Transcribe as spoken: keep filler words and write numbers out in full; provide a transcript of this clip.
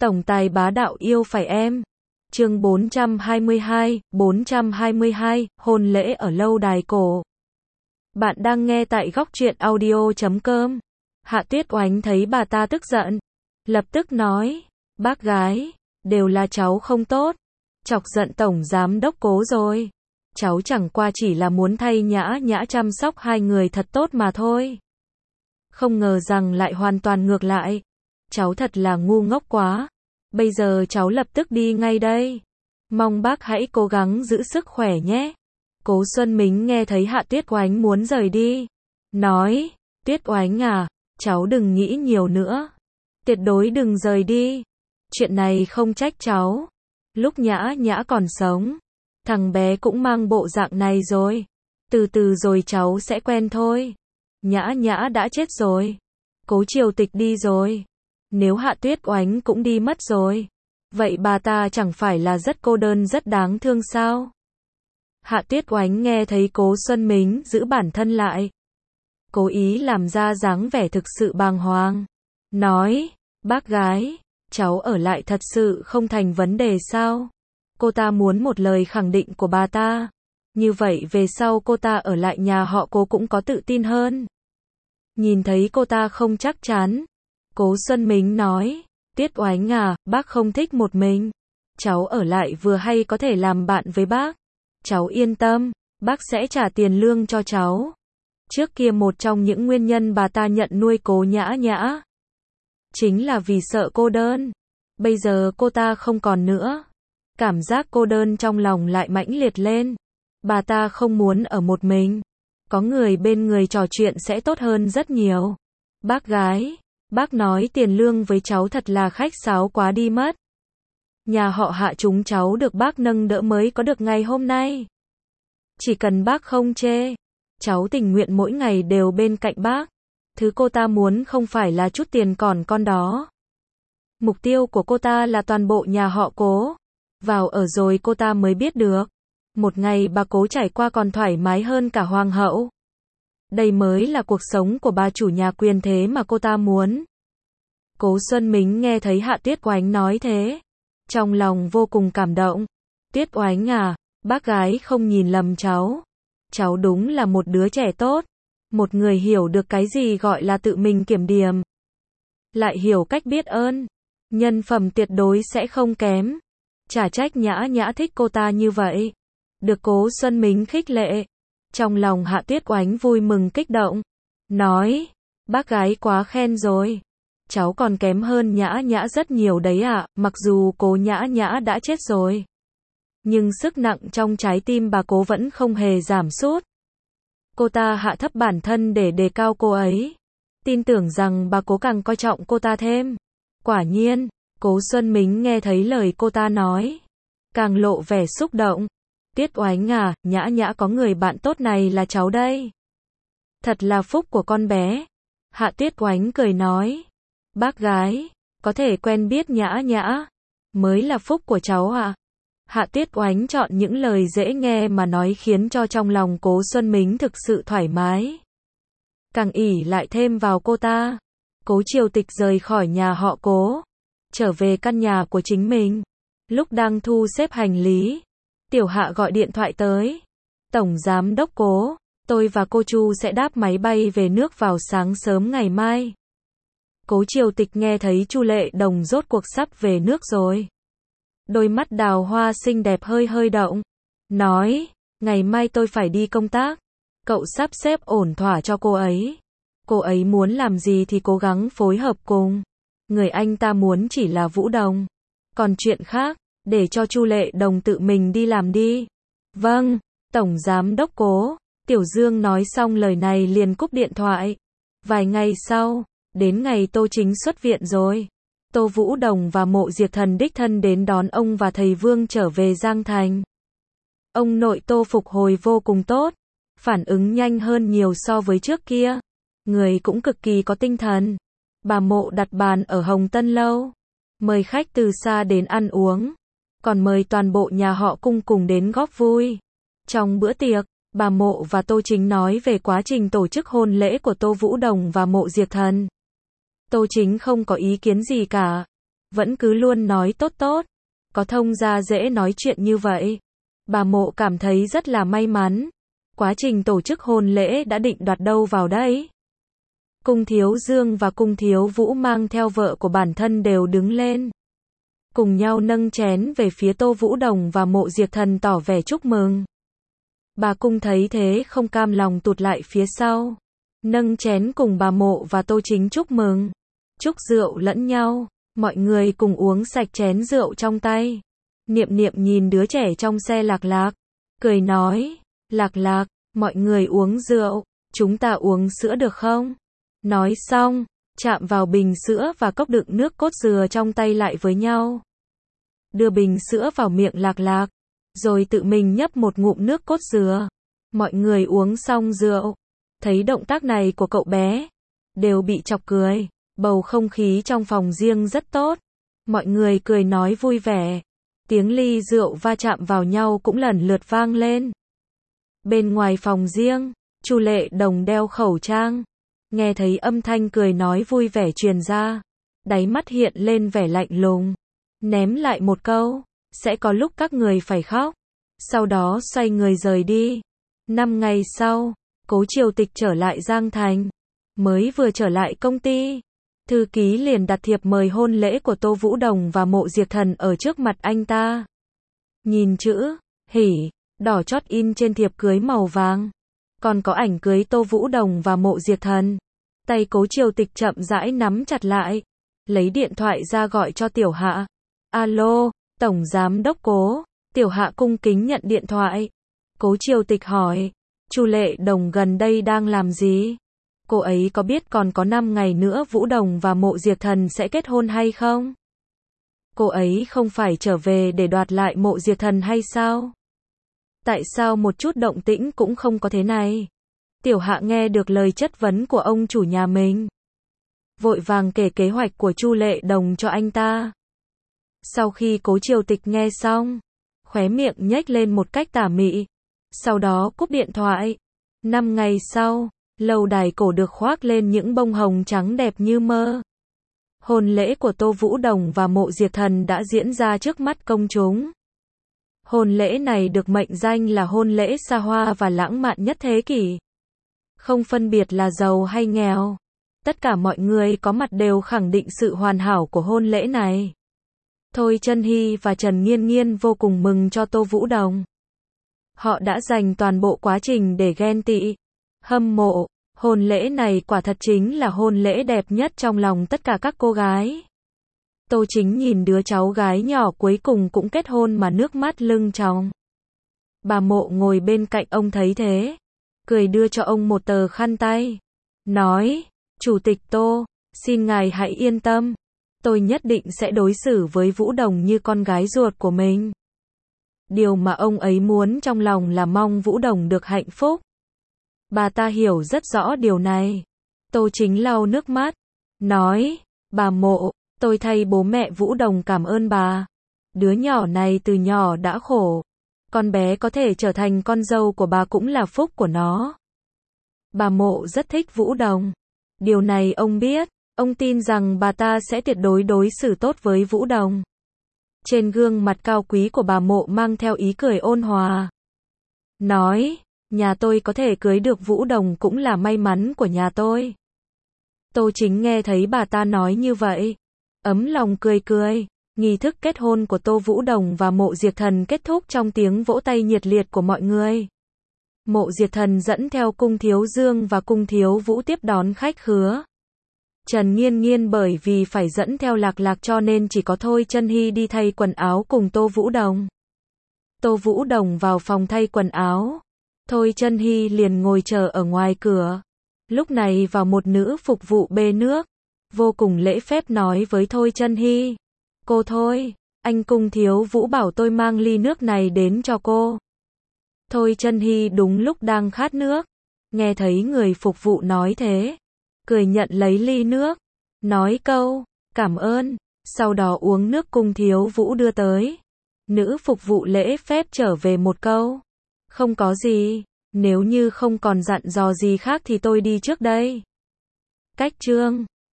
Tổng tài bá đạo yêu phải em. Chương bốn trăm hai mươi hai, bốn trăm hai mươi hai, hôn lễ ở lâu đài cổ. Bạn đang nghe tại góc truyện audio chấm com. Hạ Tuyết Oánh thấy bà ta tức giận, lập tức nói, bác gái, đều là cháu không tốt, chọc giận tổng giám đốc Cố rồi. Cháu chẳng qua chỉ là muốn thay Nhã Nhã chăm sóc hai người thật tốt mà thôi. Không ngờ rằng lại hoàn toàn ngược lại. Cháu thật là ngu ngốc quá. Bây giờ cháu lập tức đi ngay đây. Mong bác hãy cố gắng giữ sức khỏe nhé. Cố Xuân Mính nghe thấy Hạ Tuyết Oánh muốn rời đi, nói, Tuyết Oánh à, cháu đừng nghĩ nhiều nữa. Tuyệt đối đừng rời đi. Chuyện này không trách cháu. Lúc Nhã Nhã còn sống, thằng bé cũng mang bộ dạng này rồi. Từ từ rồi cháu sẽ quen thôi. Nhã Nhã đã chết rồi. Cố Triều Tịch đi rồi. Nếu Hạ Tuyết Oánh cũng đi mất rồi, vậy bà ta chẳng phải là rất cô đơn rất đáng thương sao? Hạ Tuyết Oánh nghe thấy Cố Xuân Mính giữ bản thân lại, cố ý làm ra dáng vẻ thực sự bàng hoàng, nói, bác gái, cháu ở lại thật sự không thành vấn đề sao? Cô ta muốn một lời khẳng định của bà ta. Như vậy về sau cô ta ở lại nhà họ Cố cũng có tự tin hơn. Nhìn thấy cô ta không chắc chắn, Cố Xuân Mính nói, Tuyết Oánh à, bác không thích một mình. Cháu ở lại vừa hay có thể làm bạn với bác. Cháu yên tâm, bác sẽ trả tiền lương cho cháu. Trước kia một trong những nguyên nhân bà ta nhận nuôi Cố Nhã Nhã chính là vì sợ cô đơn. Bây giờ cô ta không còn nữa. Cảm giác cô đơn trong lòng lại mãnh liệt lên. Bà ta không muốn ở một mình. Có người bên người trò chuyện sẽ tốt hơn rất nhiều. Bác gái, bác nói tiền lương với cháu thật là khách sáo quá đi mất. Nhà họ Hạ chúng cháu được bác nâng đỡ mới có được ngày hôm nay. Chỉ cần bác không chê, cháu tình nguyện mỗi ngày đều bên cạnh bác. Thứ cô ta muốn không phải là chút tiền còn con đó. Mục tiêu của cô ta là toàn bộ nhà họ Cố. Vào ở rồi cô ta mới biết được. Một ngày bà Cố trải qua còn thoải mái hơn cả hoàng hậu. Đây mới là cuộc sống của bà chủ nhà quyền thế mà cô ta muốn. Cố Xuân Mính nghe thấy Hạ Tuyết Oánh nói thế, trong lòng vô cùng cảm động. Tuyết Oánh à, bác gái không nhìn lầm cháu. Cháu đúng là một đứa trẻ tốt. Một người hiểu được cái gì gọi là tự mình kiểm điểm. Lại hiểu cách biết ơn. Nhân phẩm tuyệt đối sẽ không kém. Chả trách Nhã Nhã thích cô ta như vậy. Được Cố Xuân Mính khích lệ. Trong lòng Hạ Tuyết Oánh vui mừng kích động. Nói, bác gái quá khen rồi. Cháu còn kém hơn Nhã Nhã rất nhiều đấy ạ. Mặc dù Cố Nhã Nhã đã chết rồi, nhưng sức nặng trong trái tim bà Cố vẫn không hề giảm sút. Cô ta hạ thấp bản thân để đề cao cô ấy. Tin tưởng rằng bà Cố càng coi trọng cô ta thêm. Quả nhiên, Cố Xuân Mính nghe thấy lời cô ta nói, càng lộ vẻ xúc động. Tuyết Oánh à, Nhã Nhã có người bạn tốt này là cháu đây. Thật là phúc của con bé. Hạ Tuyết Oánh cười nói, bác gái, có thể quen biết Nhã Nhã mới là phúc của cháu ạ. Hạ Tuyết Oánh chọn những lời dễ nghe mà nói khiến cho trong lòng Cố Xuân Mính thực sự thoải mái. Càng ỷ lại thêm vào cô ta. Cố Triều Tịch rời khỏi nhà họ Cố, trở về căn nhà của chính mình. Lúc đang thu xếp hành lý, Tiểu Hạ gọi điện thoại tới. Tổng giám đốc Cố, tôi và cô Chu sẽ đáp máy bay về nước vào sáng sớm ngày mai. Cố Triều Tịch nghe thấy Chu Lệ Đồng rốt cuộc sắp về nước rồi. Đôi mắt đào hoa xinh đẹp hơi hơi động. Nói, ngày mai tôi phải đi công tác. Cậu sắp xếp ổn thỏa cho cô ấy. Cô ấy muốn làm gì thì cố gắng phối hợp cùng. Người anh ta muốn chỉ là Vũ Đồng. Còn chuyện khác, để cho Chu Lệ Đồng tự mình đi làm đi. Vâng, Tổng Giám đốc Cố. Tiểu Dương nói xong lời này liền cúp điện thoại. Vài ngày sau, đến ngày Tô Chính xuất viện rồi. Tô Vũ Đồng và Mộ Diệt Thần đích thân đến đón ông và thầy Vương trở về Giang Thành. Ông nội Tô phục hồi vô cùng tốt. Phản ứng nhanh hơn nhiều so với trước kia. Người cũng cực kỳ có tinh thần. Bà Mộ đặt bàn ở Hồng Tân Lâu. Mời khách từ xa đến ăn uống. Còn mời toàn bộ nhà họ Cung cùng đến góp vui. Trong bữa tiệc, bà Mộ và Tô Chính nói về quá trình tổ chức hôn lễ của Tô Vũ Đồng và Mộ Diệt Thần. Tô Chính không có ý kiến gì cả. vẫn cứ luôn nói tốt tốt, có thông gia dễ nói chuyện như vậy. Bà Mộ cảm thấy rất là may mắn. Quá trình tổ chức hôn lễ đã định đoạt đâu vào đấy. Cung Thiếu Dương và Cung Thiếu Vũ mang theo vợ của bản thân đều đứng lên, cùng nhau nâng chén về phía Tô Vũ Đồng và Mộ Diệt Thần tỏ vẻ chúc mừng. Bà Cung thấy thế không cam lòng tụt lại phía sau, nâng chén cùng bà Mộ và Tô Chính chúc mừng, chúc rượu lẫn nhau, mọi người cùng uống sạch chén rượu trong tay. Niệm Niệm nhìn đứa trẻ trong xe Lạc Lạc, cười nói, Lạc Lạc, mọi người uống rượu, chúng ta uống sữa được không? Nói xong, chạm vào bình sữa và cốc đựng nước cốt dừa trong tay lại với nhau. Đưa bình sữa vào miệng Lạc Lạc, rồi tự mình nhấp một ngụm nước cốt dừa. Mọi người uống xong rượu, thấy động tác này của cậu bé, đều bị chọc cười. Bầu không khí trong phòng riêng rất tốt, mọi người cười nói vui vẻ. Tiếng ly rượu va chạm vào nhau cũng lần lượt vang lên. Bên ngoài phòng riêng, Chu Lệ Đồng đeo khẩu trang, nghe thấy âm thanh cười nói vui vẻ truyền ra, đáy mắt hiện lên vẻ lạnh lùng, ném lại một câu, sẽ có lúc các người phải khóc. Sau đó xoay người rời đi. Năm ngày sau, Cố Triều Tịch trở lại Giang Thành, mới vừa trở lại công ty, thư ký liền đặt thiệp mời hôn lễ của Tô Vũ Đồng và Mộ Diệt Thần ở trước mặt anh ta. Nhìn chữ hỉ đỏ chót in trên thiệp cưới màu vàng, còn có ảnh cưới Tô Vũ Đồng và Mộ Diệt Thần. Tay Cố Triều Tịch chậm rãi nắm chặt lại, lấy điện thoại ra gọi cho Tiểu Hạ. Alo, Tổng Giám Đốc Cố. Tiểu Hạ cung kính nhận điện thoại. Cố Triều Tịch hỏi, Chu Lệ Đồng gần đây đang làm gì? Cô ấy có biết còn có năm ngày nữa Vũ Đồng và Mộ Diệt Thần sẽ kết hôn hay không? Cô ấy không phải trở về để đoạt lại Mộ Diệt Thần hay sao? Tại sao một chút động tĩnh cũng không có thế này? Tiểu Hạ nghe được lời chất vấn của ông chủ nhà mình, vội vàng kể kế hoạch của Chu Lệ Đồng cho anh ta. Sau khi Cố Triều Tịch nghe xong, khóe miệng nhếch lên một cách tà mị, sau đó cúp điện thoại. Năm ngày sau, lâu đài cổ được khoác lên những bông hồng trắng đẹp như mơ. Hôn lễ của Tô Vũ Đồng và Mộ Diệt Thần đã diễn ra trước mắt công chúng. Hôn lễ này được mệnh danh là hôn lễ xa hoa và lãng mạn nhất thế kỷ. Không phân biệt là giàu hay nghèo, tất cả mọi người có mặt đều khẳng định sự hoàn hảo của hôn lễ này. Thôi Chân Hy và Trần Nghiên Nghiên vô cùng mừng cho Tô Vũ Đồng. Họ đã dành toàn bộ quá trình để ghen tị, hâm mộ. Hôn lễ này quả thật chính là hôn lễ đẹp nhất trong lòng tất cả các cô gái. Tô Chính nhìn đứa cháu gái nhỏ cuối cùng cũng kết hôn mà nước mắt lưng tròng. Bà Mộ ngồi bên cạnh ông thấy thế, cười đưa cho ông một tờ khăn tay, nói, Chủ tịch Tô, xin ngài hãy yên tâm, tôi nhất định sẽ đối xử với Vũ Đồng như con gái ruột của mình. Điều mà ông ấy muốn trong lòng là mong Vũ Đồng được hạnh phúc. Bà ta hiểu rất rõ điều này. Tô Chính lau nước mắt, nói, bà Mộ, tôi thay bố mẹ Vũ Đồng cảm ơn bà. Đứa nhỏ này từ nhỏ đã khổ, con bé có thể trở thành con dâu của bà cũng là phúc của nó. Bà Mộ rất thích Vũ Đồng. Điều này ông biết, ông tin rằng bà ta sẽ tuyệt đối đối xử tốt với Vũ Đồng. Trên gương mặt cao quý của bà Mộ mang theo ý cười ôn hòa, nói, nhà tôi có thể cưới được Vũ Đồng cũng là may mắn của nhà tôi. Tô Chính nghe thấy bà ta nói như vậy, ấm lòng cười cười. Nghi thức kết hôn của Tô Vũ Đồng và Mộ Diệt Thần kết thúc trong tiếng vỗ tay nhiệt liệt của mọi người. Mộ Diệt Thần dẫn theo Cung Thiếu Dương và Cung Thiếu Vũ tiếp đón khách khứa. Trần Nghiên Nghiên bởi vì phải dẫn theo Lạc Lạc cho nên chỉ có Thôi Chân Hy đi thay quần áo cùng Tô Vũ Đồng. Tô Vũ Đồng vào phòng thay quần áo, Thôi Chân Hy liền ngồi chờ ở ngoài cửa. Lúc này vào một nữ phục vụ bê nước, vô cùng lễ phép nói với Thôi Chân Hy, cô Thôi, anh Cung Thiếu Vũ bảo tôi mang ly nước này đến cho cô. Thôi Chân Hy đúng lúc đang khát nước, nghe thấy người phục vụ nói thế, cười nhận lấy ly nước, nói câu, cảm ơn, sau đó uống nước Cung Thiếu Vũ đưa tới. Nữ phục vụ lễ phép trở về một câu, không có gì, nếu như không còn dặn dò gì khác thì tôi đi trước đây. Cách chương